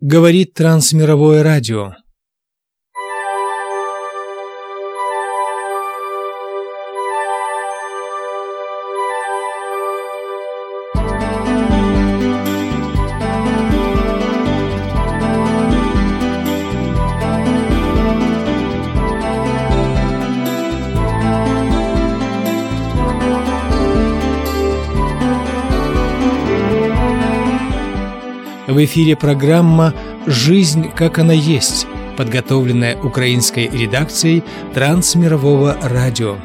Говорит Трансмировое радио. В эфире программа «Жизнь, как она есть», подготовленная украинской редакцией Трансмирового радио.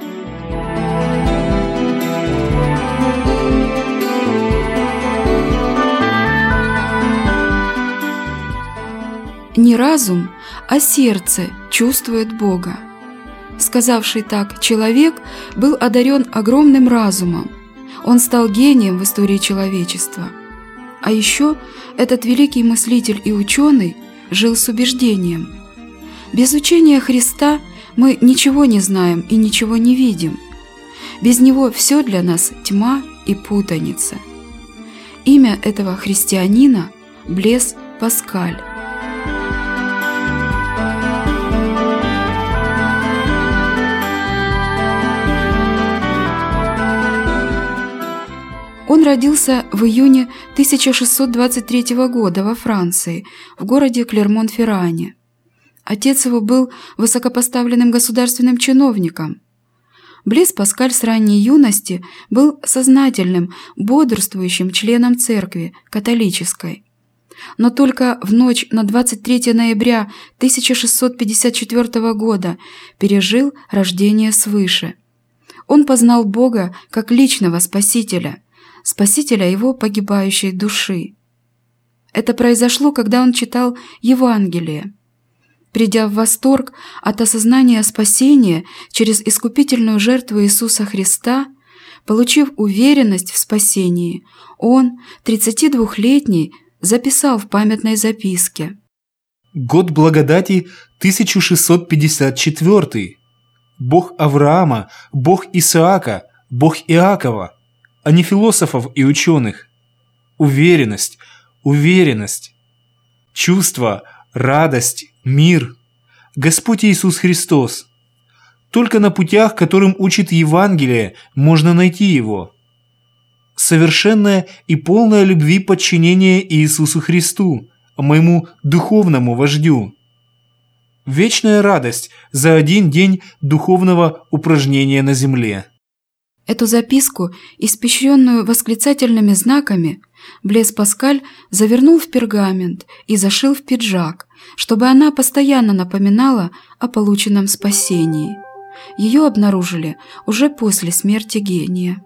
Не разум, а сердце чувствует Бога. Сказавший так человек был одарен огромным разумом. Он стал гением в истории человечества. А еще этот великий мыслитель и ученый жил с убеждением: без учения Христа мы ничего не знаем и ничего не видим. Без него все для нас тьма и путаница. Имя этого христианина – Блез Паскаль. Он родился в июне 1623 года во Франции, в городе Клермон-Ферране. Отец его был высокопоставленным государственным чиновником. Блез Паскаль с ранней юности был сознательным, бодрствующим членом церкви католической. Но только в ночь на 23 ноября 1654 года пережил рождение свыше. Он познал Бога как личного Спасителя его погибающей души. Это произошло, когда он читал Евангелие. Придя в восторг от осознания спасения через искупительную жертву Иисуса Христа, получив уверенность в спасении, он, 32-летний, записал в памятной записке: «Год благодати 1654. Бог Авраама, Бог Исаака, Бог Иакова, а не философов и ученых. Уверенность, чувство, радость, мир. Господь Иисус Христос. Только на путях, которым учит Евангелие, можно найти Его. Совершенное и полное любви подчинение Иисусу Христу, моему духовному вождю. Вечная радость за один день духовного упражнения на земле». Эту записку, испещренную восклицательными знаками, Блез Паскаль завернул в пергамент и зашил в пиджак, чтобы она постоянно напоминала о полученном спасении. Ее обнаружили уже после смерти гения.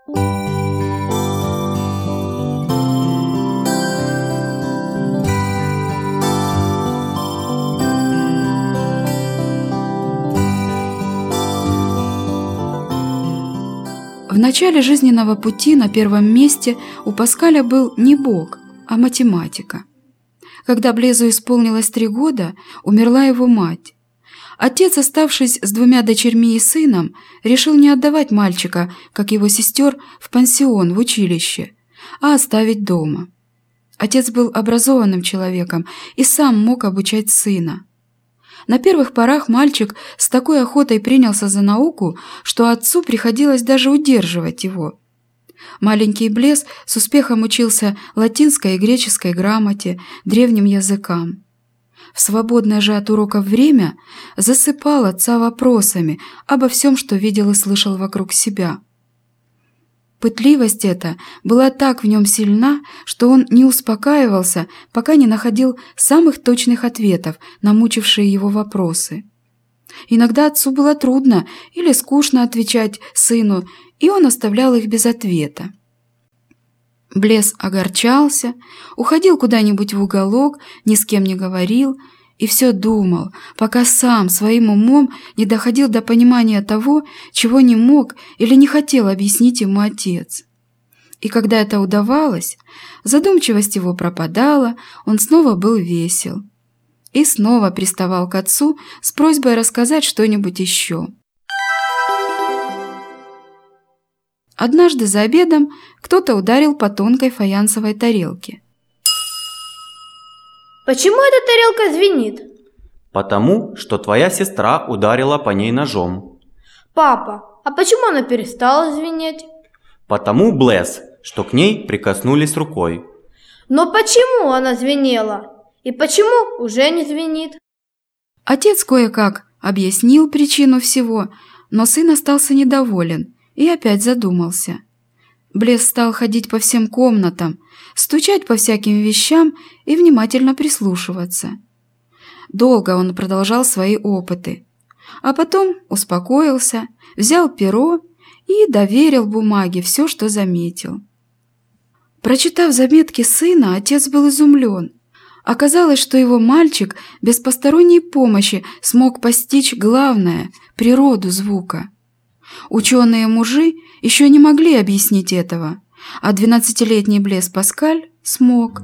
В начале жизненного пути на первом месте у Паскаля был не Бог, а математика. Когда Блезу исполнилось 3 года, умерла его мать. Отец, оставшись с 2 дочерьми и сыном, решил не отдавать мальчика, как его сестер, в пансион, в училище, а оставить дома. Отец был образованным человеком и сам мог обучать сына. На первых порах мальчик с такой охотой принялся за науку, что отцу приходилось даже удерживать его. Маленький Блез с успехом учился латинской и греческой грамоте, древним языкам. В свободное же от уроков время засыпал отца вопросами обо всем, что видел и слышал вокруг себя. Пытливость эта была так в нем сильна, что он не успокаивался, пока не находил самых точных ответов на мучившие его вопросы. Иногда отцу было трудно или скучно отвечать сыну, и он оставлял их без ответа. Блез огорчался, уходил куда-нибудь в уголок, ни с кем не говорил и все думал, пока сам своим умом не доходил до понимания того, чего не мог или не хотел объяснить ему отец. И когда это удавалось, задумчивость его пропадала, он снова был весел. И снова приставал к отцу с просьбой рассказать что-нибудь еще. Однажды за обедом кто-то ударил по тонкой фаянсовой тарелке. Почему эта тарелка звенит? Потому что твоя сестра ударила по ней ножом. Папа, а почему она перестала звенеть? Потому, Блесс, что к ней прикоснулись рукой. Но почему она звенела? И почему уже не звенит? Отец кое-как объяснил причину всего, но сын остался недоволен и опять задумался. Блесс стал ходить по всем комнатам, стучать по всяким вещам и внимательно прислушиваться. Долго он продолжал свои опыты, а потом успокоился, взял перо и доверил бумаге все, что заметил. Прочитав заметки сына, отец был изумлен. Оказалось, что его мальчик без посторонней помощи смог постичь главное – природу звука. Ученые-мужи еще не могли объяснить этого, а 12-летний Блес Паскаль смог.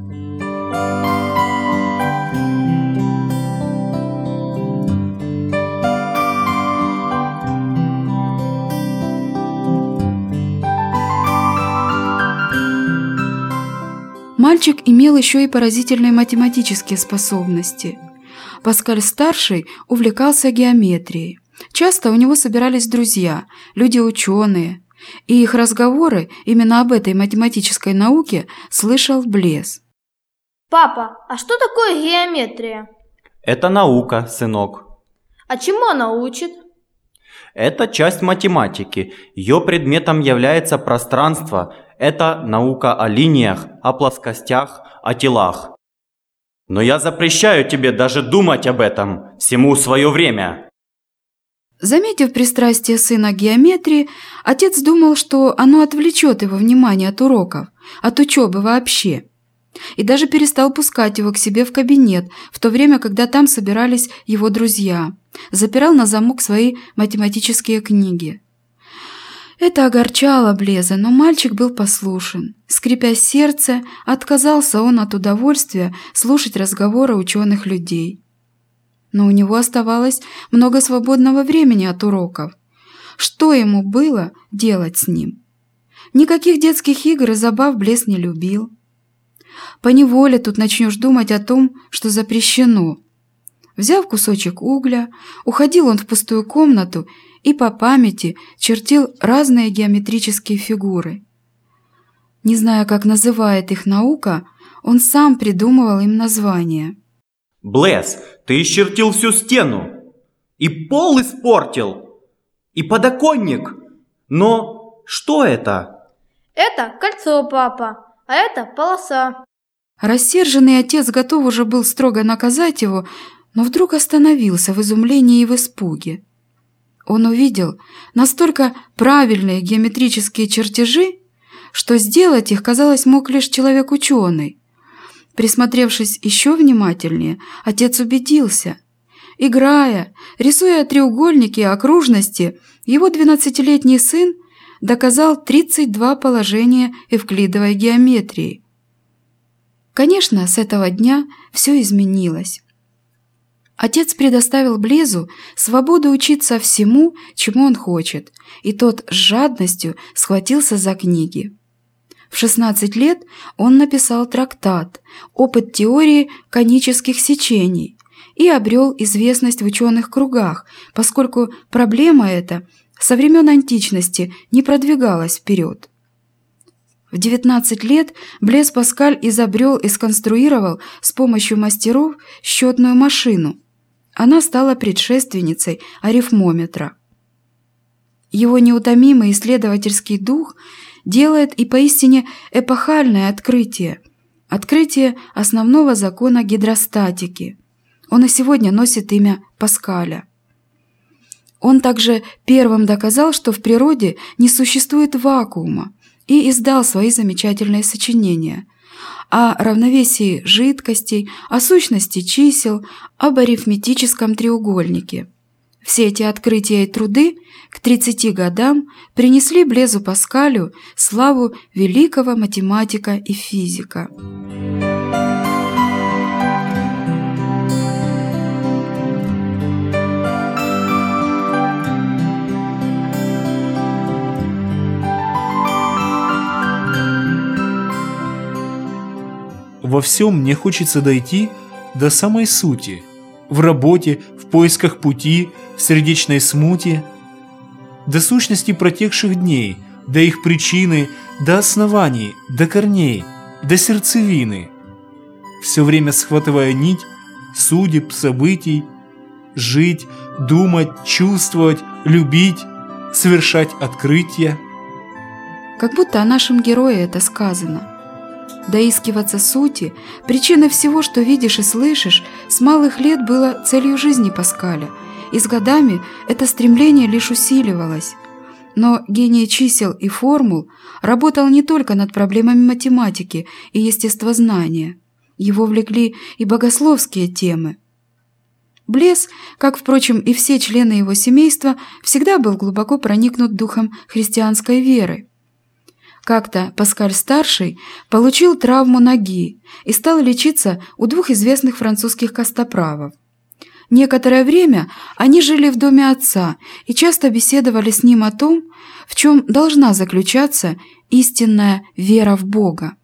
Мальчик имел еще и поразительные математические способности. Паскаль-старший увлекался геометрией. Часто у него собирались друзья, люди-ученые, и их разговоры именно об этой математической науке слышал Блес. Папа, а что такое геометрия? Это наука, сынок. А чему она учит? Это часть математики. Ее предметом является пространство. Это наука о линиях, о плоскостях, о телах. Но я запрещаю тебе даже думать об этом. Всему свое время. Заметив пристрастие сына к геометрии, отец думал, что оно отвлечет его внимание от уроков, от учебы вообще. И даже перестал пускать его к себе в кабинет, в то время, когда там собирались его друзья. Запирал на замок свои математические книги. Это огорчало Блеза, но мальчик был послушен. Скрипя сердце, отказался он от удовольствия слушать разговоры ученых людей. Но у него оставалось много свободного времени от уроков. Что ему было делать с ним? Никаких детских игр и забав Блез не любил. Поневоле тут начнешь думать о том, что запрещено. Взяв кусочек угля, уходил он в пустую комнату и по памяти чертил разные геометрические фигуры. Не зная, как называет их наука, он сам придумывал им названия. Блесс, ты исчертил всю стену. И пол испортил. И подоконник. Но что это? Это кольцо, папа, а это полоса. Рассерженный отец готов уже был строго наказать его, но вдруг остановился в изумлении и в испуге. Он увидел настолько правильные геометрические чертежи, что сделать их, казалось, мог лишь человек-ученый. Присмотревшись еще внимательнее, отец убедился. Играя, рисуя треугольники и окружности, его 12-летний сын доказал 32 положения эвклидовой геометрии. Конечно, с этого дня все изменилось. Отец предоставил Блезу свободу учиться всему, чему он хочет, и тот с жадностью схватился за книги. В 16 лет он написал трактат «Опыт теории конических сечений» и обрел известность в ученых кругах, поскольку проблема эта со времен античности не продвигалась вперед. В 19 лет Блез Паскаль изобрел и сконструировал с помощью мастеров счетную машину. Она стала предшественницей арифмометра. Его неутомимый исследовательский дух делает и поистине эпохальное открытие – открытие основного закона гидростатики. Он и сегодня носит имя Паскаля. Он также первым доказал, что в природе не существует вакуума, и издал свои замечательные сочинения о равновесии жидкостей, о сущности чисел, об арифметическом треугольнике. Все эти открытия и труды к 30 годам принесли Блезу Паскалю славу великого математика и физика. Во всем мне хочется дойти до самой сути, в работе, в поисках пути, в сердечной смуте, до сущности протекших дней, до их причины, до оснований, до корней, до сердцевины, все время схватывая нить судеб, событий, жить, думать, чувствовать, любить, совершать открытия. Как будто о нашем герое это сказано. Доискиваться сути, причины всего, что видишь и слышишь, с малых лет было целью жизни Паскаля, и с годами это стремление лишь усиливалось. Но гений чисел и формул работал не только над проблемами математики и естествознания. Его влекли и богословские темы. Блез, как, впрочем, и все члены его семейства, всегда был глубоко проникнут духом христианской веры. Как-то Паскаль-старший получил травму ноги и стал лечиться у двух известных французских костоправов. Некоторое время они жили в доме отца и часто беседовали с ним о том, в чем должна заключаться истинная вера в Бога.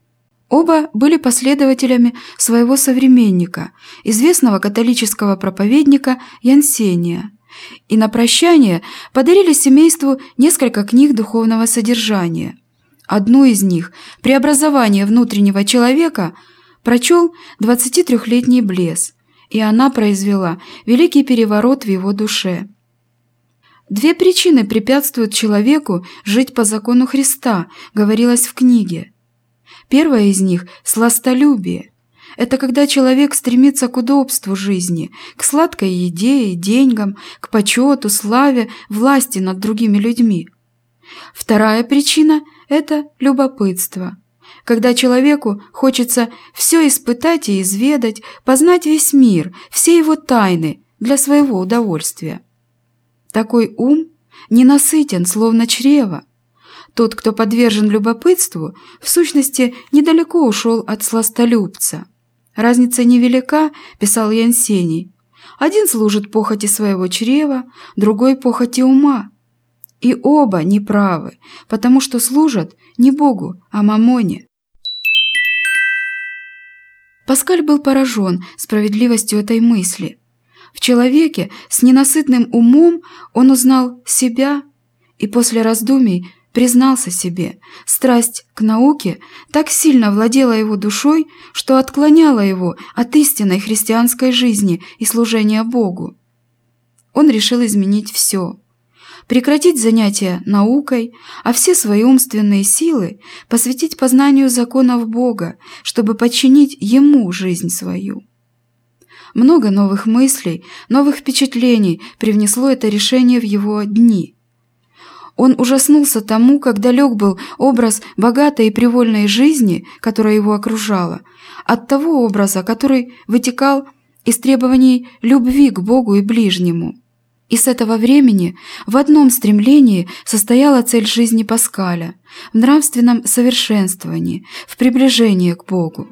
Оба были последователями своего современника, известного католического проповедника Янсения, и на прощание подарили семейству несколько книг духовного содержания. Одну из них, «Преобразование внутреннего человека», прочел 23-летний Блез, и она произвела великий переворот в его душе. Две причины препятствуют человеку жить по закону Христа, говорилось в книге. Первая из них – сластолюбие. Это когда человек стремится к удобству жизни, к сладкой еде и деньгам, к почету, славе, власти над другими людьми. Вторая причина – это любопытство. Когда человеку хочется все испытать и изведать, познать весь мир, все его тайны для своего удовольствия. Такой ум ненасытен, словно чрево. Тот, кто подвержен любопытству, в сущности, недалеко ушел от сластолюбца. Разница невелика, писал Янсений. Один служит похоти своего чрева, другой похоти ума. И оба неправы, потому что служат не Богу, а мамоне. Паскаль был поражен справедливостью этой мысли. В человеке с ненасытным умом он узнал себя и после раздумий признался себе, страсть к науке так сильно владела его душой, что отклоняла его от истинной христианской жизни и служения Богу. Он решил изменить все. Прекратить занятия наукой, а все свои умственные силы посвятить познанию законов Бога, чтобы подчинить Ему жизнь свою. Много новых мыслей, новых впечатлений привнесло это решение в его дни. Он ужаснулся тому, как далек был образ богатой и привольной жизни, которая его окружала, от того образа, который вытекал из требований любви к Богу и ближнему. И с этого времени в одном стремлении состояла цель жизни Паскаля – в нравственном совершенствовании, в приближении к Богу.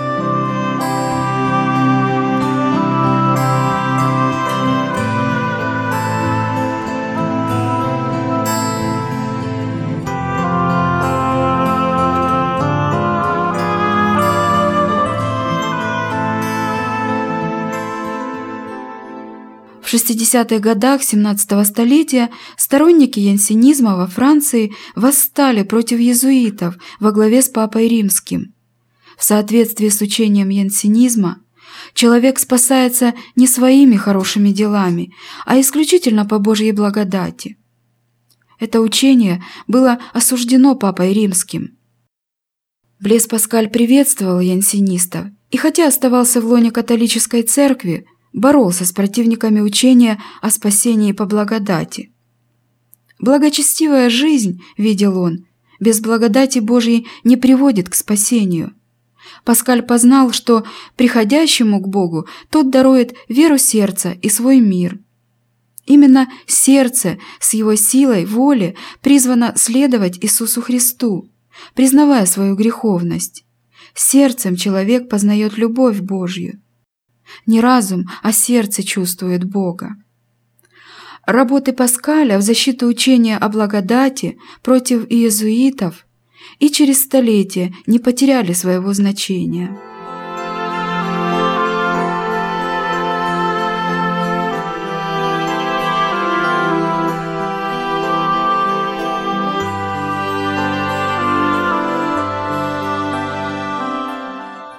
В 60-х годах XVII столетия сторонники янсенизма во Франции восстали против иезуитов во главе с Папой Римским. В соответствии с учением янсенизма, человек спасается не своими хорошими делами, а исключительно по Божьей благодати. Это учение было осуждено Папой Римским. Блез Паскаль приветствовал янсенистов и, хотя оставался в лоне католической церкви, боролся с противниками учения о спасении по благодати. Благочестивая жизнь, видел он, без благодати Божьей не приводит к спасению. Паскаль познал, что приходящему к Богу тот дарует веру сердца и свой мир. Именно сердце с его силой воли призвано следовать Иисусу Христу, признавая свою греховность. Сердцем человек познает любовь Божью. Не разум, а сердце чувствует Бога. Работы Паскаля в защиту учения о благодати против иезуитов и через столетия не потеряли своего значения.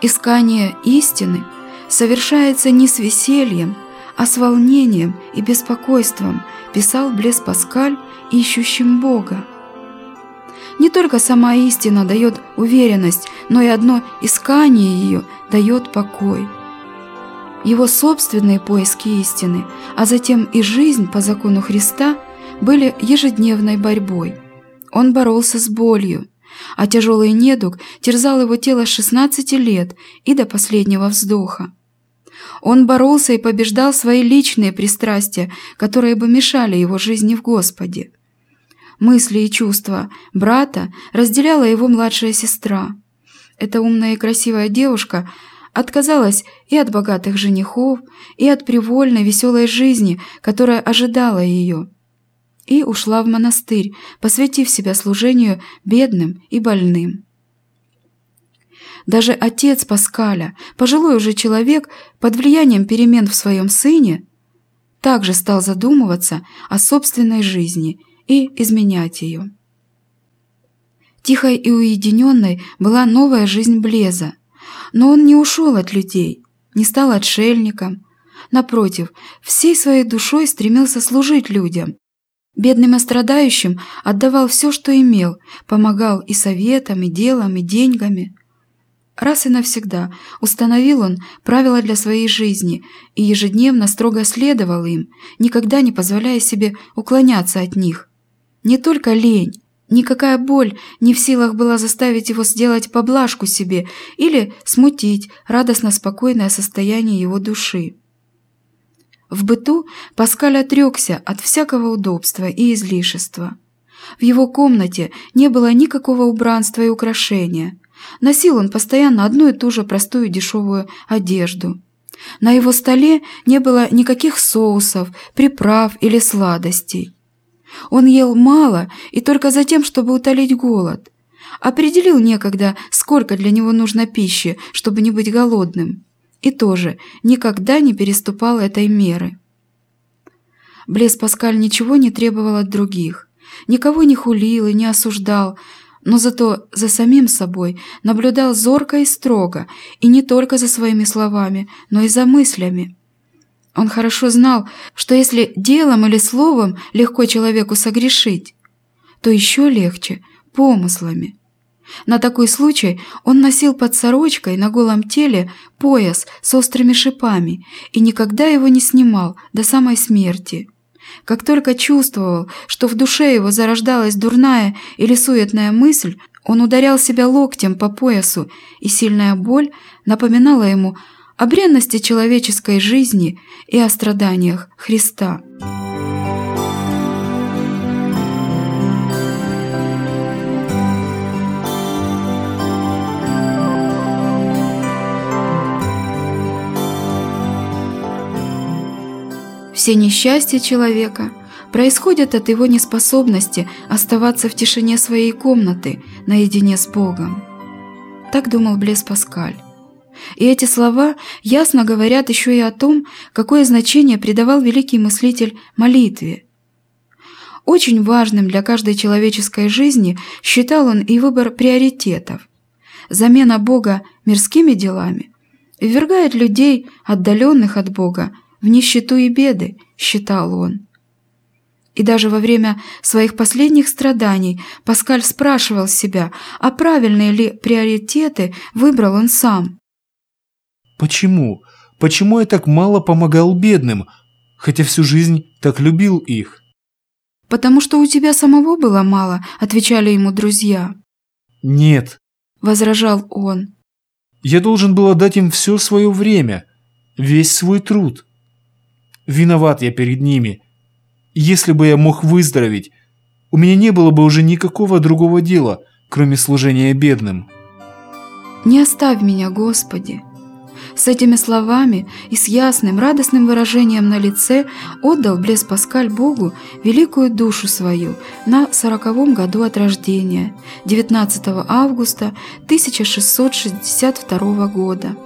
Искание истины совершается не с весельем, а с волнением и беспокойством, писал Блез Паскаль ищущим Бога. Не только сама истина дает уверенность, но и одно искание ее дает покой. Его собственные поиски истины, а затем и жизнь по закону Христа были ежедневной борьбой. Он боролся с болью, а тяжелый недуг терзал его тело с 16 лет и до последнего вздоха. Он боролся и побеждал свои личные пристрастия, которые бы мешали его жизни в Господе. Мысли и чувства брата разделяла его младшая сестра. Эта умная и красивая девушка отказалась и от богатых женихов, и от привольной веселой жизни, которая ожидала ее, и ушла в монастырь, посвятив себя служению бедным и больным. Даже отец Паскаля, пожилой уже человек, под влиянием перемен в своем сыне, также стал задумываться о собственной жизни и изменять ее. Тихой и уединенной была новая жизнь Блеза, но он не ушел от людей, не стал отшельником. Напротив, всей своей душой стремился служить людям. Бедным и страдающим отдавал все, что имел, помогал и советом, и делом, и деньгами. Раз и навсегда установил он правила для своей жизни и ежедневно строго следовал им, никогда не позволяя себе уклоняться от них. Не только лень, никакая боль не в силах была заставить его сделать поблажку себе или смутить радостно-спокойное состояние его души. В быту Паскаль отрекся от всякого удобства и излишества. В его комнате не было никакого убранства и украшения. Носил он постоянно одну и ту же простую дешевую одежду. На его столе не было никаких соусов, приправ или сладостей. Он ел мало и только за тем, чтобы утолить голод. Определил некогда, сколько для него нужно пищи, чтобы не быть голодным. И тоже никогда не переступал этой меры. Блез Паскаль ничего не требовал от других, никого не хулил и не осуждал, но зато за самим собой наблюдал зорко и строго, и не только за своими словами, но и за мыслями. Он хорошо знал, что если делом или словом легко человеку согрешить, то еще легче помыслами. На такой случай он носил под сорочкой на голом теле пояс с острыми шипами и никогда его не снимал до самой смерти. Как только чувствовал, что в душе его зарождалась дурная или суетная мысль, он ударял себя локтем по поясу, и сильная боль напоминала ему о бренности человеческой жизни и о страданиях Христа. Все несчастья человека происходят от его неспособности оставаться в тишине своей комнаты наедине с Богом. Так думал Блез Паскаль. И эти слова ясно говорят еще и о том, какое значение придавал великий мыслитель молитве. Очень важным для каждой человеческой жизни считал он и выбор приоритетов. Замена Бога мирскими делами ввергает людей, отдаленных от Бога, в нищету и беды, считал он. И даже во время своих последних страданий Паскаль спрашивал себя, а правильные ли приоритеты выбрал он сам. Почему? Почему я так мало помогал бедным, хотя всю жизнь так любил их? «Потому что у тебя самого было мало», — отвечали ему друзья. «Нет», — возражал он. «Я должен был отдать им все свое время, весь свой труд. Виноват я перед ними. Если бы я мог выздороветь, у меня не было бы уже никакого другого дела, кроме служения бедным». «Не оставь меня, Господи». С этими словами и с ясным, радостным выражением на лице отдал Блез Паскаль Богу великую душу свою на 40-м году от рождения, 19 августа 1662 года.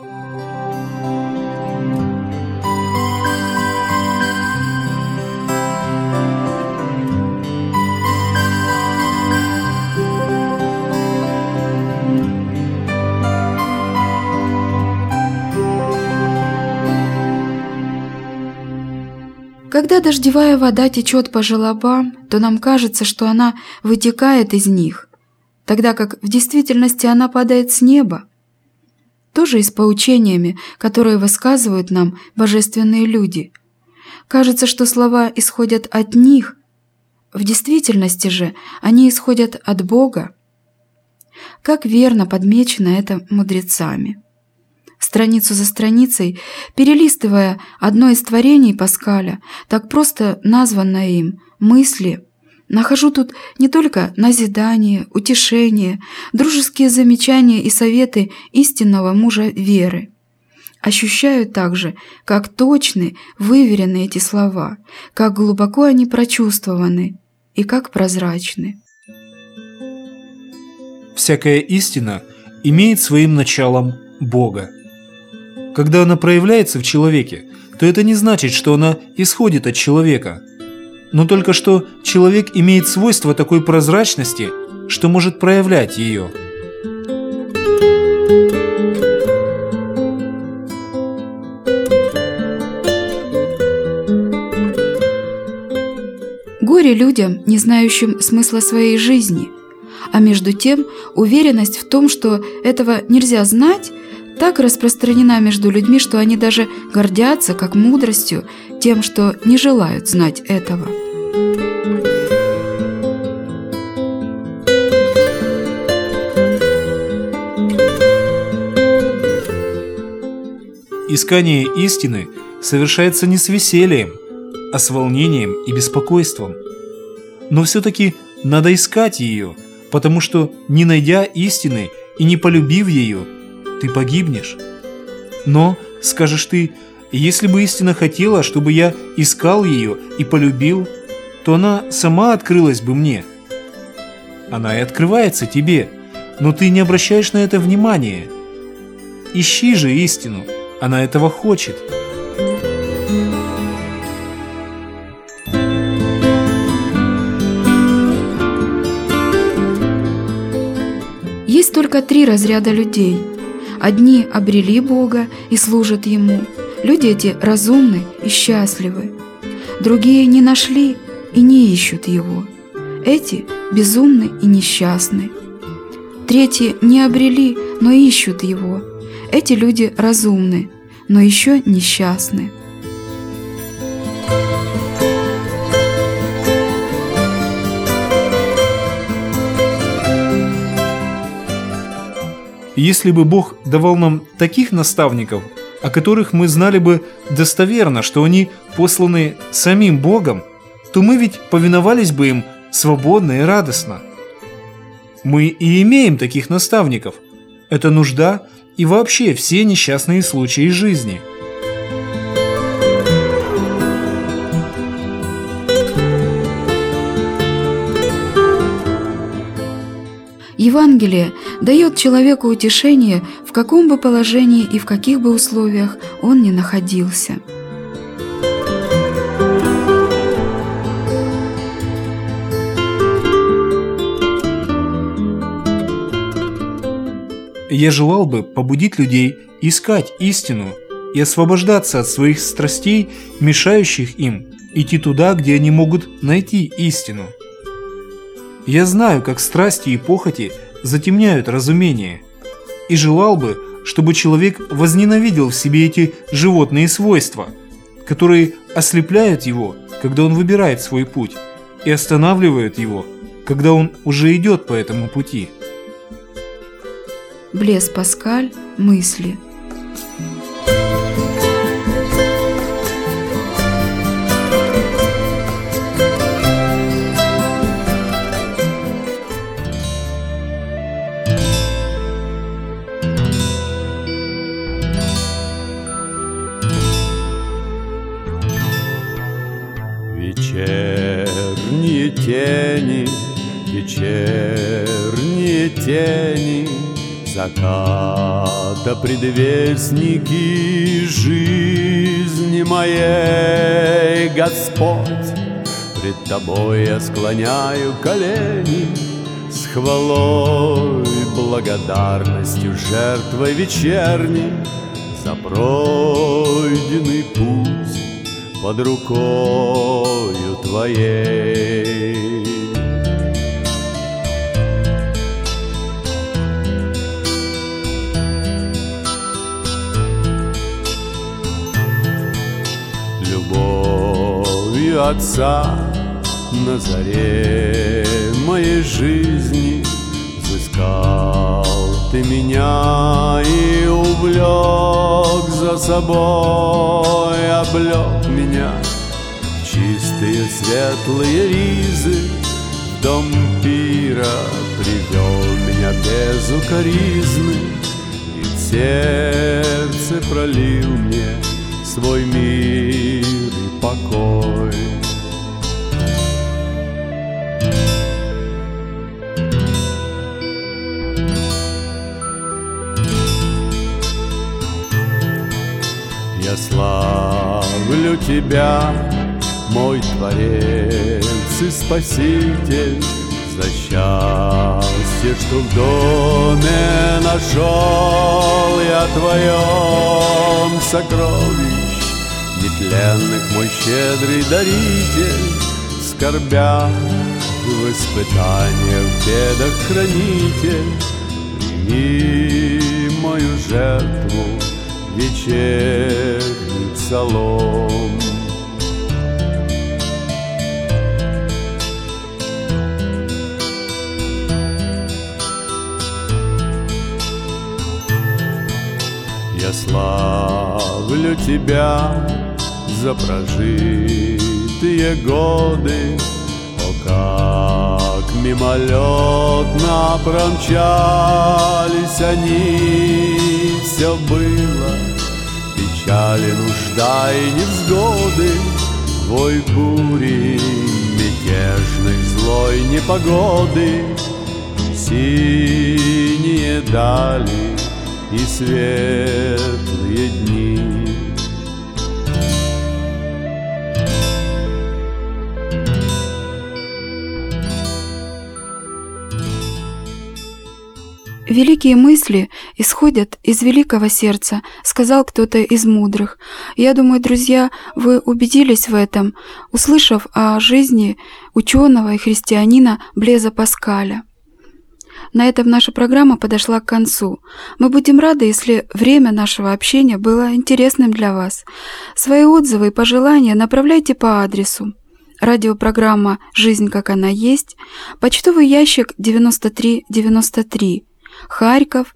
Когда дождевая вода течет по желобам, то нам кажется, что она вытекает из них, тогда как в действительности она падает с неба. Тоже и с поучениями, которые высказывают нам божественные люди. Кажется, что слова исходят от них, в действительности же они исходят от Бога. Как верно подмечено это мудрецами. Страницу за страницей, перелистывая одно из творений Паскаля, так просто названное им «мысли», нахожу тут не только назидание, утешение, дружеские замечания и советы истинного мужа веры. Ощущаю также, как точны, выверены эти слова, как глубоко они прочувствованы и как прозрачны. Всякая истина имеет своим началом Бога. Когда она проявляется в человеке, то это не значит, что она исходит от человека, но только что человек имеет свойство такой прозрачности, что может проявлять ее. Горе людям, не знающим смысла своей жизни, а между тем уверенность в том, что этого нельзя знать, так распространена между людьми, что они даже гордятся, как мудростью, тем, что не желают знать этого. Искание истины совершается не с весельем, а с волнением и беспокойством. Но все-таки надо искать ее, потому что, не найдя истины и не полюбив ее, ты погибнешь. Но, скажешь ты, если бы истина хотела, чтобы я искал ее и полюбил, то она сама открылась бы мне. Она и открывается тебе, но ты не обращаешь на это внимания. Ищи же истину, она этого хочет. Есть только 3 разряда людей. Одни обрели Бога и служат Ему. Люди эти разумны и счастливы. Другие не нашли и не ищут Его. Эти безумны и несчастны. Третьи не обрели, но ищут Его. Эти люди разумны, но еще несчастны. Если бы Бог давал нам таких наставников, о которых мы знали бы достоверно, что они посланы самим Богом, то мы ведь повиновались бы им свободно и радостно. Мы и имеем таких наставников. Это нужда и вообще все несчастные случаи жизни. Евангелие дает человеку утешение, в каком бы положении и в каких бы условиях он ни находился. Я желал бы побудить людей искать истину и освобождаться от своих страстей, мешающих им идти туда, где они могут найти истину. Я знаю, как страсти и похоти затемняют разумение, и желал бы, чтобы человек возненавидел в себе эти животные свойства, которые ослепляют его, когда он выбирает свой путь, и останавливают его, когда он уже идет по этому пути. Блез Паскаль. Мысли. Вечерние тени, вечерние тени, заката предвестники жизни моей, Господь, пред Тобой я склоняю колени с хвалой, благодарностью, жертвой вечерней за пройденный путь, под рукою твоей. Любовью Отца на заре моей жизни взыскал ты меня и увлек за собой, облек меня в чистые светлые ризы, в дом пира привел меня без укоризны и в сердце пролил мне свой мир и покой. Я славлю Тебя, мой Творец и Спаситель, за счастье, что в доме нашел я в Твоем сокровищ нетленных, мой щедрый даритель, в скорбях, в испытаниях, в бедах хранитель. Прими мою жертву, вечерний псалом. Я славлю Тебя за прожитые годы, о, как мимолетно промчались они, все было печали, нужда и невзгоды, вой бури, мятежной злой непогоды, синие дали и светлые дни. «Великие мысли исходят из великого сердца», сказал кто-то из мудрых. Я думаю, друзья, вы убедились в этом, услышав о жизни ученого и христианина Блеза Паскаля. На этом наша программа подошла к концу. Мы будем рады, если время нашего общения было интересным для вас. Свои отзывы и пожелания направляйте по адресу: радиопрограмма «Жизнь как она есть», почтовый ящик 9393, Харьков,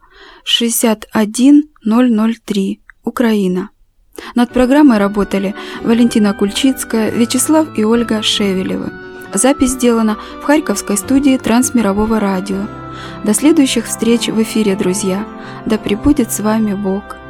61003, Украина. Над программой работали Валентина Кульчицкая, Вячеслав и Ольга Шевелевы. Запись сделана в Харьковской студии Трансмирового радио. До следующих встреч в эфире, друзья. Да пребудет с вами Бог.